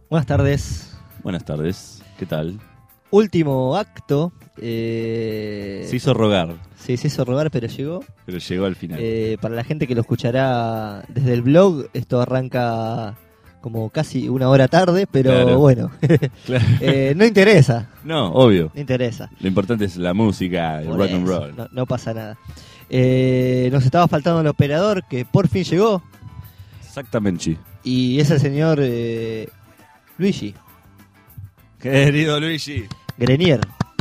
Buenas tardes. Buenas tardes, ¿qué tal? Último acto. Se hizo rogar, Sí, se hizo rogar, pero llegó. pero llegó al final. Para la gente que lo escuchará desde el blog, esto arranca como casi una hora tarde, pero Claro. bueno, Claro. no interesa. No, obvio. No interesa. Lo importante es la música, el Por rock and eso, roll. no pasa nada. Nos estaba faltando el operador que por fin llegó. Exactamente. Y es el señor Luigi Querido Luigi. Grenier.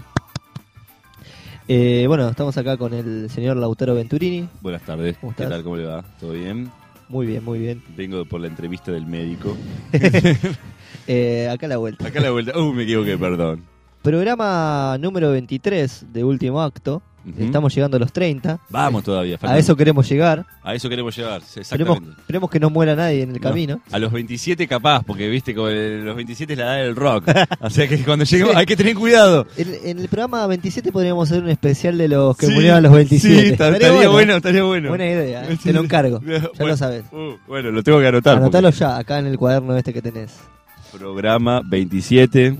Bueno, estamos acá con el señor Lautaro Venturini. Buenas tardes, ¿Cómo ¿qué estás? tal? ¿Cómo le va? ¿Todo bien? Muy bien, muy bien. Vengo por la entrevista del médico. Acá a la vuelta. Acá a la vuelta. Me equivoqué, perdón. Programa número 23 de Último Acto. Ujú. Estamos llegando a los 30. Vamos todavía. A faltan- eso queremos llegar. a eso queremos llegar, sí, Esperemos, exactamente. esperemos que no muera nadie en el No, camino. a los 27 capaz, porque viste, los 27 es la edad del rock. O sea que cuando lleguemos Sí. hay que tener cuidado. En el programa 27 podríamos hacer un especial de los que Sí, murieron a los 27. Sí, estaría bueno, estaría bueno. Buena idea, te lo encargo. Ya Bueno, lo sabes. Bueno, lo tengo que anotar. Anotalo ya, acá en el cuaderno este que tenés. Programa 27.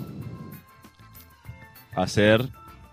Hacer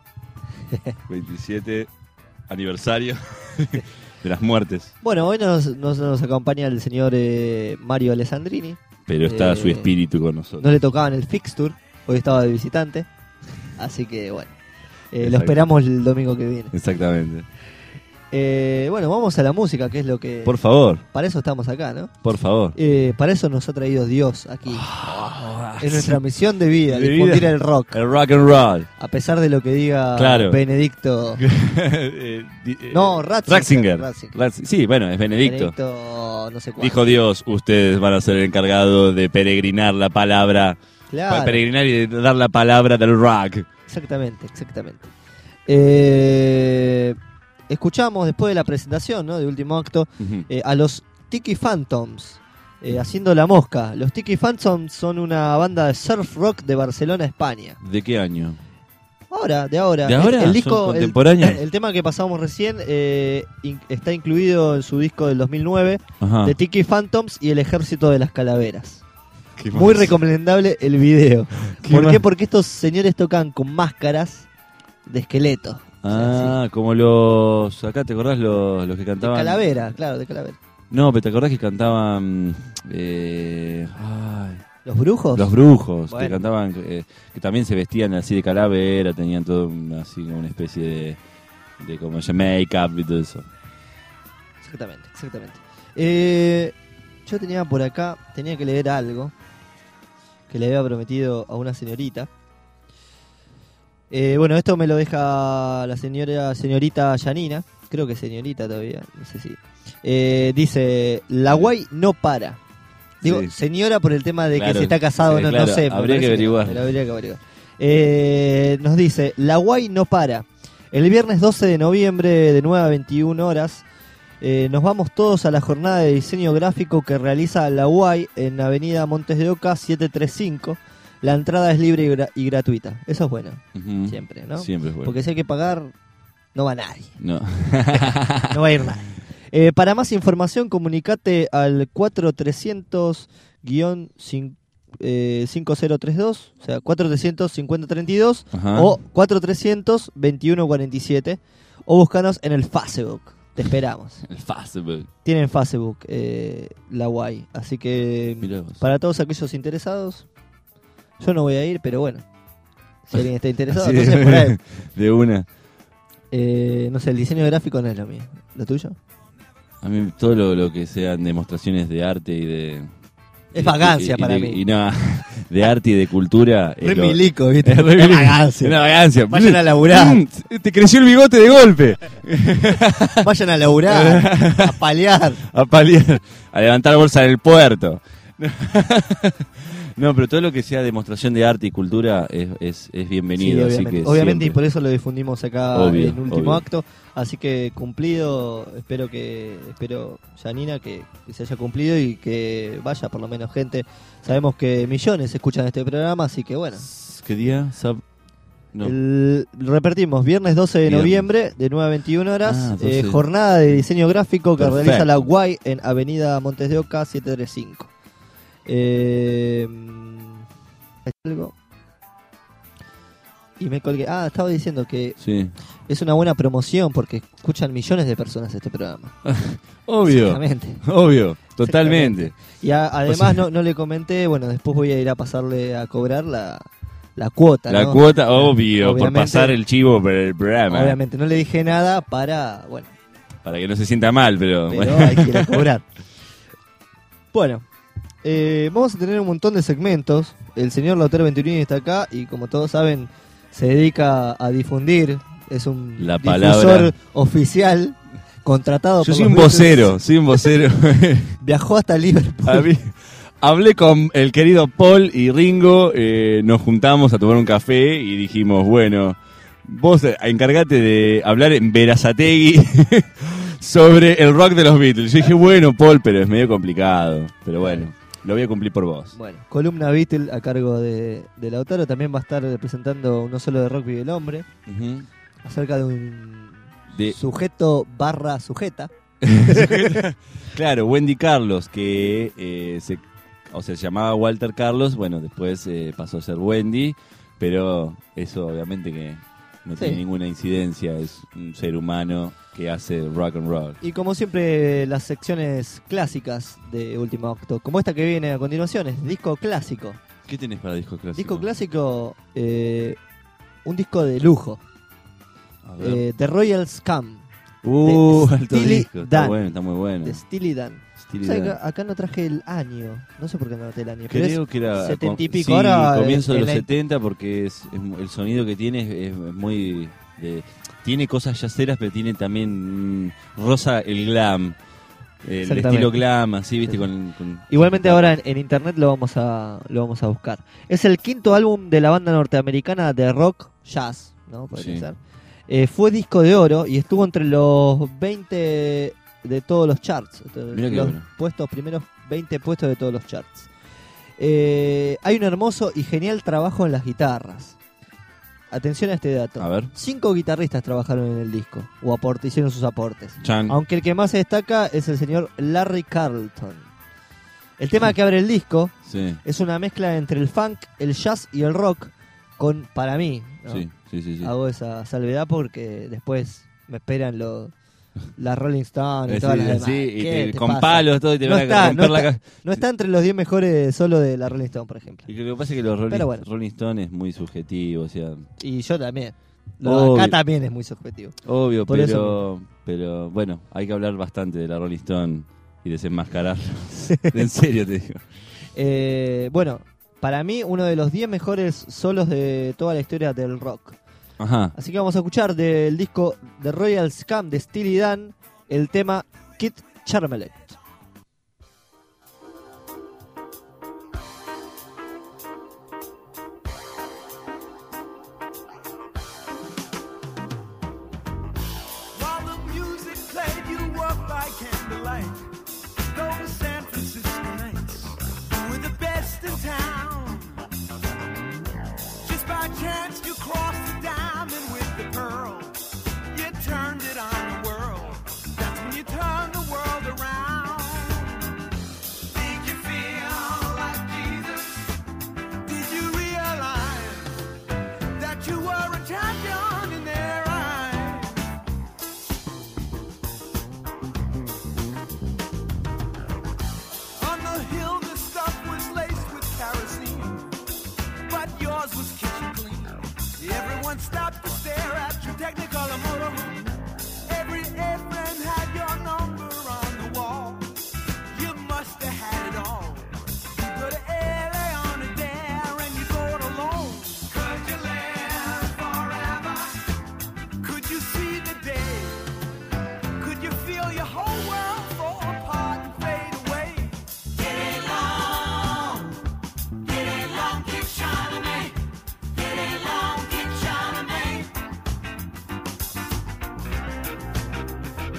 27 aniversario de las muertes. Bueno, hoy nos acompaña el señor Mario Alessandrini. Pero está su espíritu con nosotros. No le tocaban el fixture, hoy estaba de visitante. Así que bueno, lo Exacto. esperamos el domingo que viene. Exactamente. Bueno, vamos a la música, que es lo que... Por favor, Para eso estamos acá, ¿no? por favor. Para eso nos ha traído Dios aquí. Es nuestra misión de vida, De difundir vida. el rock. El rock and roll. A pesar de lo que diga Claro. Benedicto. No, Ratzinger. Sí, bueno, es Benedicto. Benedicto, no sé cuál. Dijo Dios, ustedes van a ser encargados de peregrinar la palabra, Claro. peregrinar y de dar la palabra del rock. Exactamente. Escuchamos después de la presentación, ¿no? De Último Acto, Ujú. a los Tiki Phantoms haciendo la mosca. Los Tiki Phantoms son una banda de surf rock de Barcelona, España. ¿De qué año? De ahora. ¿De ahora? El ¿Son disco, contemporáneos? el tema que pasamos recién está incluido en su disco del 2009 Ajá. de Tiki Phantoms y el Ejército de las Calaveras. ¿Qué Muy más? recomendable el video. ¿Qué ¿Por más? qué? Porque estos señores tocan con máscaras de esqueleto. Ah, como los... Acá, ¿te acordás los que De cantaban? calavera, claro, de calavera. No, pero ¿te acordás que cantaban... ¿Los brujos? los brujos, que Bueno. cantaban... que también se vestían así de calavera, tenían todo así como una especie de como ese make-up y todo eso. Exactamente. Yo tenía por acá, tenía que leer algo que le había prometido a una señorita. Bueno, esto me lo deja la señorita Yanina, creo que señorita todavía, no sé si. Dice, la guay no para. Digo, Sí. señora por el tema de Claro, que si está casado, sí, no claro, sé. me habría que parece averiguar. no, habría que averiguar. Nos dice, la guay no para. El viernes 12 de noviembre de 9 a 21 horas nos vamos todos a la jornada de diseño gráfico que realiza la UAI en Avenida Montes de Oca 735. La entrada es libre y gratuita. Eso es bueno, Ujú. siempre, ¿no? Siempre es bueno. Porque si hay que pagar, no va nadie. No. No va a ir nadie. Para más información, comunicate al 4300-5032, o sea, 4300-5032 Ajá. o 4300-2147, o búscanos en el Facebook. Te esperamos. El Facebook. Tienen Facebook, la guay. Así que Mirá vos. para todos aquellos interesados, yo no voy a ir, pero bueno, si alguien está interesado, Así entonces por ahí. de una. No sé, el diseño gráfico no es lo mío. ¿Lo tuyo? A mí todo lo que sean demostraciones de arte y de... Es vagancia y para de- mí. Y no, de arte y de cultura. Re milico, ¿viste? Es re Es milico. vagancia. Una vagancia. Vayan a laburar. Te creció el bigote de golpe. Vayan a laburar, a paliar. A paliar, a levantar bolsa en el puerto. No, pero todo lo que sea demostración de arte y cultura es bienvenido. Sí, así obviamente. que Obviamente, y siempre. por eso lo difundimos acá Obvio, en Último obvio. Acto. Así que cumplido, espero Janina, que se haya cumplido y que vaya por lo menos gente. Sabemos que millones escuchan este programa, así que bueno. ¿Qué día? No. Repetimos, viernes 12 de Viernes. noviembre de 9 a 21 horas, 12. jornada de diseño gráfico que Perfecto. realiza la UAI en Avenida Montes de Oca 735. algo. Y me colgué. Estaba diciendo que Sí. es una buena promoción porque escuchan millones de personas este programa. Obvio. Exactamente. Obvio. Totalmente. Y además no le comenté, bueno, después voy a ir a pasarle a cobrar la cuota. La ¿no? cuota, obvio, por Obviamente, pasar el chivo por el programa. Obviamente, no le dije nada para Para que no se sienta mal, pero bueno. hay que ir a cobrar. Bueno, vamos a tener un montón de segmentos. El señor Lautaro Venturini está acá y como todos saben, se dedica a difundir. Es un La difusor palabra. oficial, contratado Yo por soy los un Beatles. vocero. Viajó hasta Liverpool. Hablé con el querido Paul y Ringo, nos juntamos a tomar un café y dijimos, bueno, vos encargate de hablar en Berazategui sobre el rock de los Beatles. Yo dije, bueno, Paul, pero es medio complicado. Pero bueno, lo voy a cumplir por vos. Bueno, columna Beatle a cargo de Lautaro. También va a estar presentando No solo de rock vive el hombre, Ujú. acerca de un De- sujeto / sujeta. Claro, Wendy Carlos, que se llamaba Walter Carlos, bueno, después pasó a ser Wendy, pero eso obviamente que no Sí. tiene ninguna incidencia, es un ser humano que hace rock and roll. Y como siempre, las secciones clásicas de Último Acto, como esta que viene a continuación, es disco clásico. ¿Qué tenés para disco clásico? Disco clásico, un disco de lujo, A ver. The Royal Scam, de alto Steely disco, está Dan. bueno, está muy bueno. de Steely Dan. Steely O sea, Dan. acá no traje el año, no sé por qué no anoté el año, pero Creo es que era 70 y pico. sí, Ahora, comienzo de en los la- 70 porque el sonido que tiene es muy tiene cosas yaceras, pero tiene también rosa el glam, el Exactamente. estilo glam, así, viste, Sí. con Igualmente ahora en internet lo vamos a buscar. Es el quinto álbum de la banda norteamericana de rock jazz, ¿no? Podría Sí. ser. Fue disco de oro y estuvo entre los 20 de todos los charts. Mirá qué Los bueno. primeros 20 puestos de todos los charts. Hay un hermoso y genial trabajo en las guitarras. Atención a este dato. A ver. 5 guitarristas trabajaron en el disco o hicieron sus aportes. Chan. Aunque el que más se destaca es el señor Larry Carlton. El tema que abre el disco Sí, es una mezcla entre el funk, el jazz y el rock con, para mí, ¿no? sí. Hago esa salvedad porque después me esperan las Rolling Stones y todas las demás. sí, y ¿Qué te con pasa? palos todo y te No van está, a romper no la está. cabeza. No está entre los 10 mejores solo de la Rolling Stone, por ejemplo. Y lo que pasa es que los Pero bueno. Rolling Stones es muy subjetivo, o sea, Y yo también. Obvio. Acá también es muy subjetivo. obvio, Por pero bueno, hay que hablar bastante de la Rolling Stone y desenmascararlo. En serio te digo. Bueno, para mí uno de los 10 mejores solos de toda la historia del rock. Ajá. Así que vamos a escuchar del disco The Royal Scam de Steely Dan el tema Kid Charmelette. While the music played, you walked by candlelight. Those San Francisco nights were the best in town. Just by chance, you crossed the diamond with the pearl. You turned it on the world. That's when you turned the world around. Did you feel like Jesus? Did you realize that you were a champion in their eyes? On the hill, the stuff was laced with kerosene, but yours was kitchen clean. Everyone stopped to stare at your Technicolor motorhome. Every friend had your number on the wall. You must have had it all. You go to LA on a dare and you go it alone. Could you live forever? Could you see the day? Could you feel your whole world fall apart and fade away? Get along, keep shining me. Get along, keep shining me.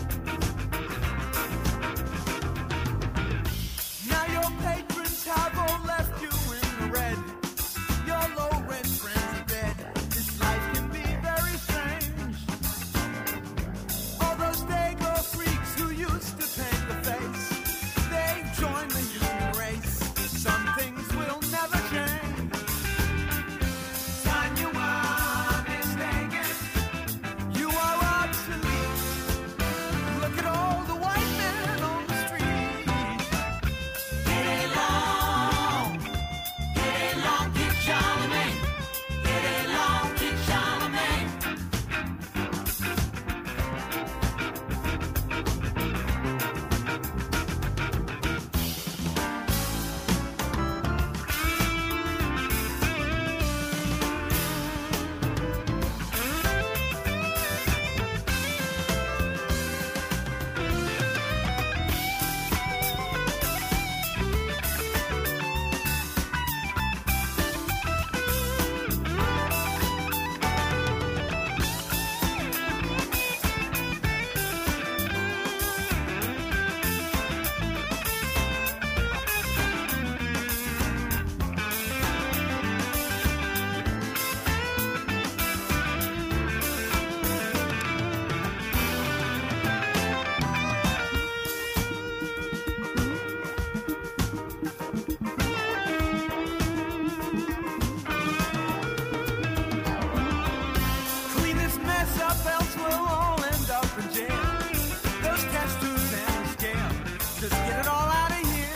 Our belts will all end up in jail. Those test tubes and the scale, just get it all out of here.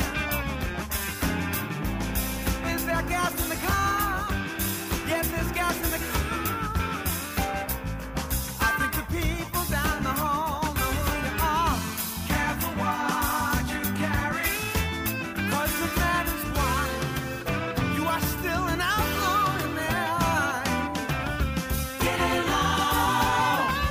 Is there gas in the car? Yes, there's gas in the car. I think the people down the hall know who you are. Careful what you carry, 'cause the matters why you are still an outlaw in their eyes. Get along.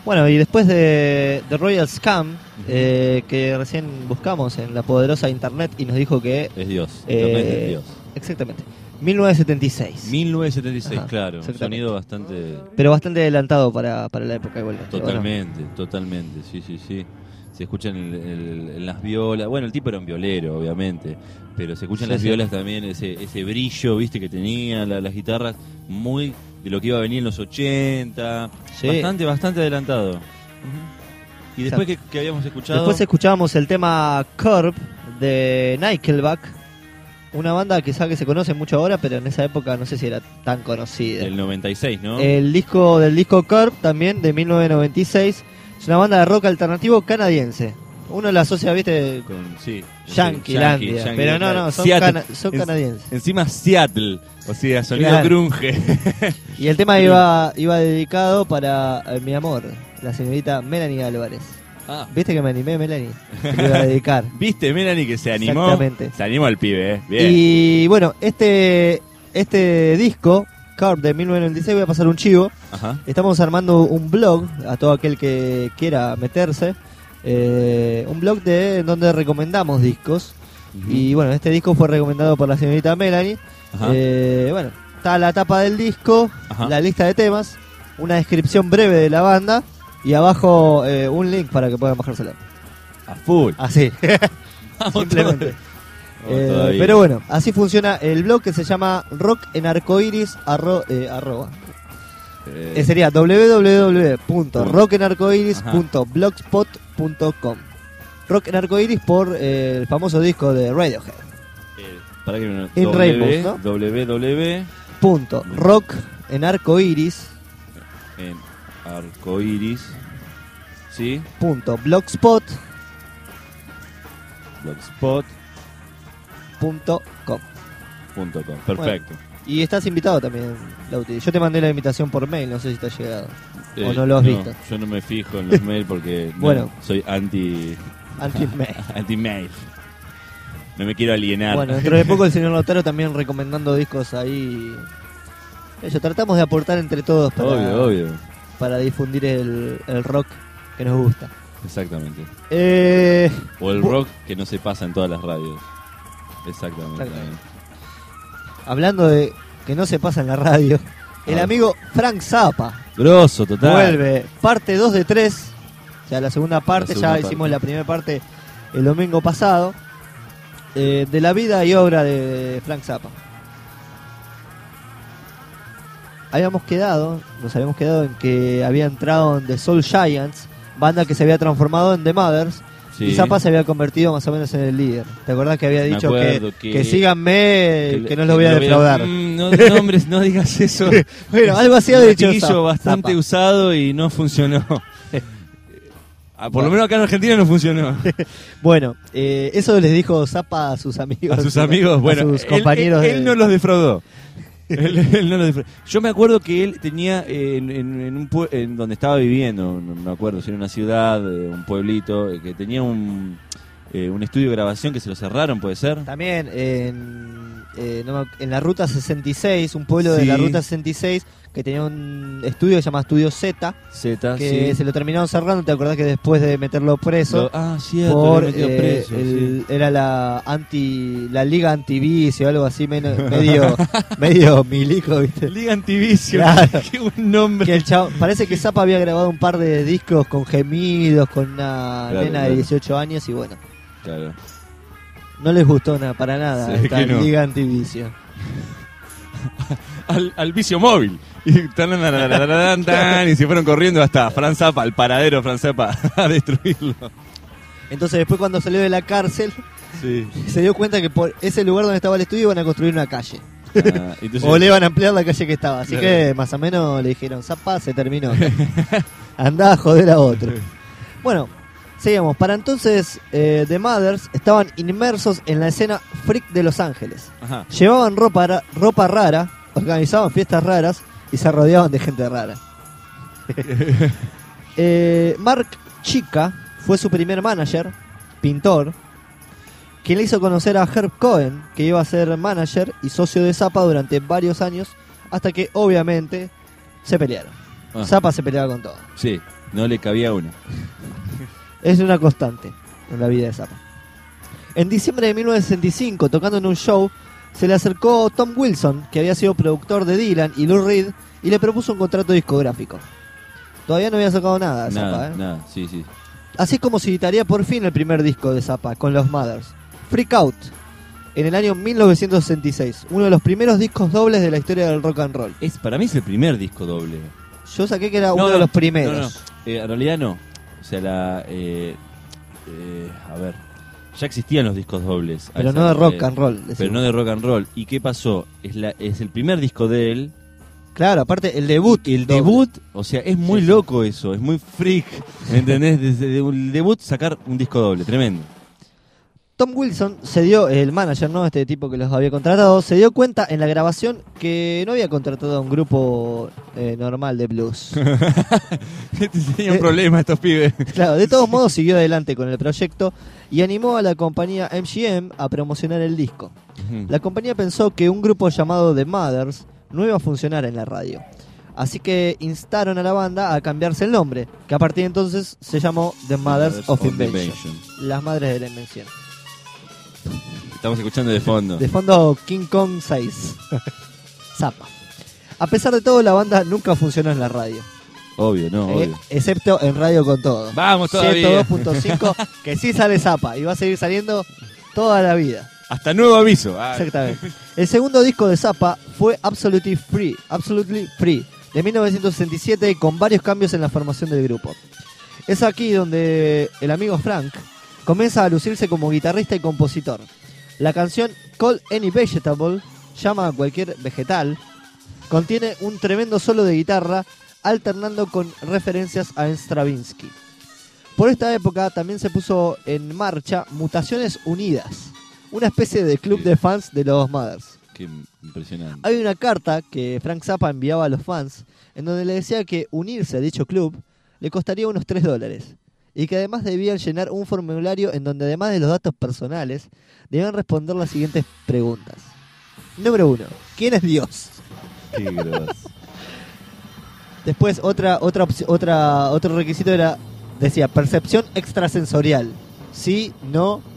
Bueno, y después de Royal Scam, que recién buscamos en la poderosa internet y nos dijo que... Es Dios, Internet es Dios. Exactamente. 1976. 1976, Ajá, claro. Un exactamente. sonido bastante... Pero bastante adelantado para la época igualmente. Totalmente, totalmente, sí. Se escuchan en las violas. Bueno, el tipo era un violero, obviamente. Pero se escuchan Sí, las sí. violas también, ese brillo, viste, que tenían las guitarras, muy de lo que iba a venir en los 80. Sí. Bastante adelantado. Y después que habíamos escuchado... Después escuchábamos el tema Curb de Nickelback, una banda quizá que se conoce mucho ahora, pero en esa época no sé si era tan conocida. del 96, ¿no? El disco del disco Curb, también de 1996, es una banda de rock alternativo canadiense. Uno la asocia, viste, Sí. Yanquilandia, pero no, son, Seattle. son canadienses. Encima Seattle, o sea, sonido Claro. grunge. Y el tema iba dedicado para mi amor, la señorita Melanie Álvarez. Ah, ¿Viste que me animé, Melanie? Te lo iba a dedicar. ¿viste, Melanie, que se animó? Exactamente. Se animó el pibe, Bien. Y bueno, este disco, Curb de 1996, voy a pasar un chivo. Ajá. Estamos armando un blog a todo aquel que quiera meterse. Un blog donde recomendamos discos. Ujú. Y bueno, este disco fue recomendado por la señorita Melanie. Ajá. Bueno, está la tapa del disco, Ajá. la lista de temas, una descripción breve de la banda y abajo un link para que puedan bajárselo. A full. Así, Vamos simplemente. Vamos todavía. Pero bueno, así funciona el blog que se llama Rock en Arcoiris arroba. Sería www.rockenarcoiris.blogspot.com. Rock en Arcoiris por el famoso disco de Radiohead. Para que no, In Rainbows, ¿no? www Rock en Arcoiris en arcoiris, sí, .blogspot.com. blogspot.com. Perfecto. Y estás invitado también, Lauti. Yo te mandé la invitación por mail, no sé si te ha llegado. ¿O no lo has visto? Yo no me fijo en los mails porque Bueno. soy anti-mail. Anti-mail. No me quiero alienar. Bueno, dentro de poco el señor Lautaro también recomendando discos ahí. Tratamos de aportar entre todos obvio. para difundir el rock que nos gusta. Exactamente. Eh, O el bu- rock que no se pasa en todas las radios. Exactamente. Hablando de que no se pasa en la radio, el Ah. amigo Frank Zappa Grosso, total. vuelve, parte 2 de 3. O sea, la segunda parte, segunda ya parte. hicimos la primera parte el domingo pasado. De la vida y obra de Frank Zappa. Nos habíamos quedado en que había entrado en The Soul Giants, banda que se había transformado en The Mothers, Sí. y Zappa se había convertido más o menos en el líder. ¿Te acordás que había Me dicho acuerdo que síganme, que no los voy a lo defraudar? No, hombre, no digas eso. Bueno, algo así ha Un dicho latiguillo Zappa. bastante usado y no funcionó. Por lo menos acá en Argentina no funcionó. Bueno, eso les dijo Zappa a sus amigos. A sus amigos, bueno, a sus compañeros. él no los defraudó. Él no los defraudó. Yo me acuerdo que él tenía en donde estaba viviendo, no me acuerdo si era una ciudad, un pueblito, que tenía un estudio de grabación que se lo cerraron, ¿puede ser? También en la Ruta 66, un pueblo de Sí. la Ruta 66 que tenía un estudio que se llama Estudio Z, Z, que sí. se lo terminaron cerrando. ¿Te acordás que después de meterlo preso Cierto, por lo metió preso, sí. era la Liga Antivicio, algo así medio milico, ¿viste? Liga Antivicio, Claro. qué buen nombre. Que el chavo, parece que Zappa había grabado un par de discos con gemidos, con una Claro, nena de claro. 18 años y bueno, Claro. no les gustó para nada Sí, esta que no. Liga Antivicio. Al vicio móvil. Y, y se fueron corriendo hasta Franz Zappa, al paradero Franz Zappa, a destruirlo. Entonces después cuando salió de la cárcel Sí. se dio cuenta que por ese lugar donde estaba el estudio iban a construir una calle. Entonces, O le iban a ampliar la calle que estaba. Así Claro. que más o menos le dijeron, Zappa, se terminó. Andá a joder a otro. Bueno, seguimos. Para entonces, The Mothers estaban inmersos en la escena freak de Los Ángeles. Ajá. Llevaban ropa rara, organizaban fiestas raras y se rodeaban de gente rara. Mark Chica fue su primer manager, pintor, quien le hizo conocer a Herb Cohen, que iba a ser manager y socio de Zappa durante varios años, hasta que obviamente se pelearon. Ah. Zappa se peleaba con todo. Sí. No le cabía una. Es una constante en la vida de Zappa. En diciembre de 1965, tocando en un show, se le acercó Tom Wilson, que había sido productor de Dylan y Lou Reed, y le propuso un contrato discográfico. Todavía no había sacado nada de Zappa, Nada, sí. Así como se editaría por fin el primer disco de Zappa, con los Mothers, Freak Out, en el año 1966. Uno de los primeros discos dobles de la historia del rock and roll. Para mí es el primer disco doble. Yo saqué que era uno de los primeros. No. En realidad no. O sea, a ver, ya existían los discos dobles. Pero no de rock and roll. Pero no de rock and roll. ¿Y qué pasó? Es el primer disco de él. Claro, aparte el debut. El debut, o sea, es muy loco eso, es muy freak. ¿Me entendés? Desde el debut sacar un disco doble, tremendo. Tom Wilson el manager, ¿no? Este tipo que los había contratado, se dio cuenta en la grabación que no había contratado a un grupo normal de blues. Tenían problemas estos pibes. Claro, de todos modos siguió adelante con el proyecto y animó a la compañía MGM a promocionar el disco. La compañía pensó que un grupo llamado The Mothers no iba a funcionar en la radio. Así que instaron a la banda a cambiarse el nombre, que a partir de entonces se llamó The Mothers of Invention. Las madres de la invención. Estamos escuchando de fondo. De fondo King Kong 6. Zappa. A pesar de todo, la banda nunca funcionó en la radio. Obvio, obvio. Excepto en Radio con Todo. Vamos todavía. 102.5, que sí sale Zappa y va a seguir saliendo toda la vida. Hasta nuevo aviso. Exactamente. El segundo disco de Zappa fue Absolutely Free, de 1967, con varios cambios en la formación del grupo. Es aquí donde el amigo Frank comienza a lucirse como guitarrista y compositor. La canción Call Any Vegetable, llama a cualquier vegetal, contiene un tremendo solo de guitarra alternando con referencias a Stravinsky. Por esta época también se puso en marcha Mutaciones Unidas, una especie de club de fans de los Mothers. Qué impresionante. Hay una carta que Frank Zappa enviaba a los fans en donde le decía que unirse a dicho club le costaría unos $3 y que además debían llenar un formulario en donde además de los datos personales debían responder las siguientes preguntas. Número 1. ¿Quién es Dios? Qué grosso. Después otro requisito decía percepción extrasensorial. Sí, no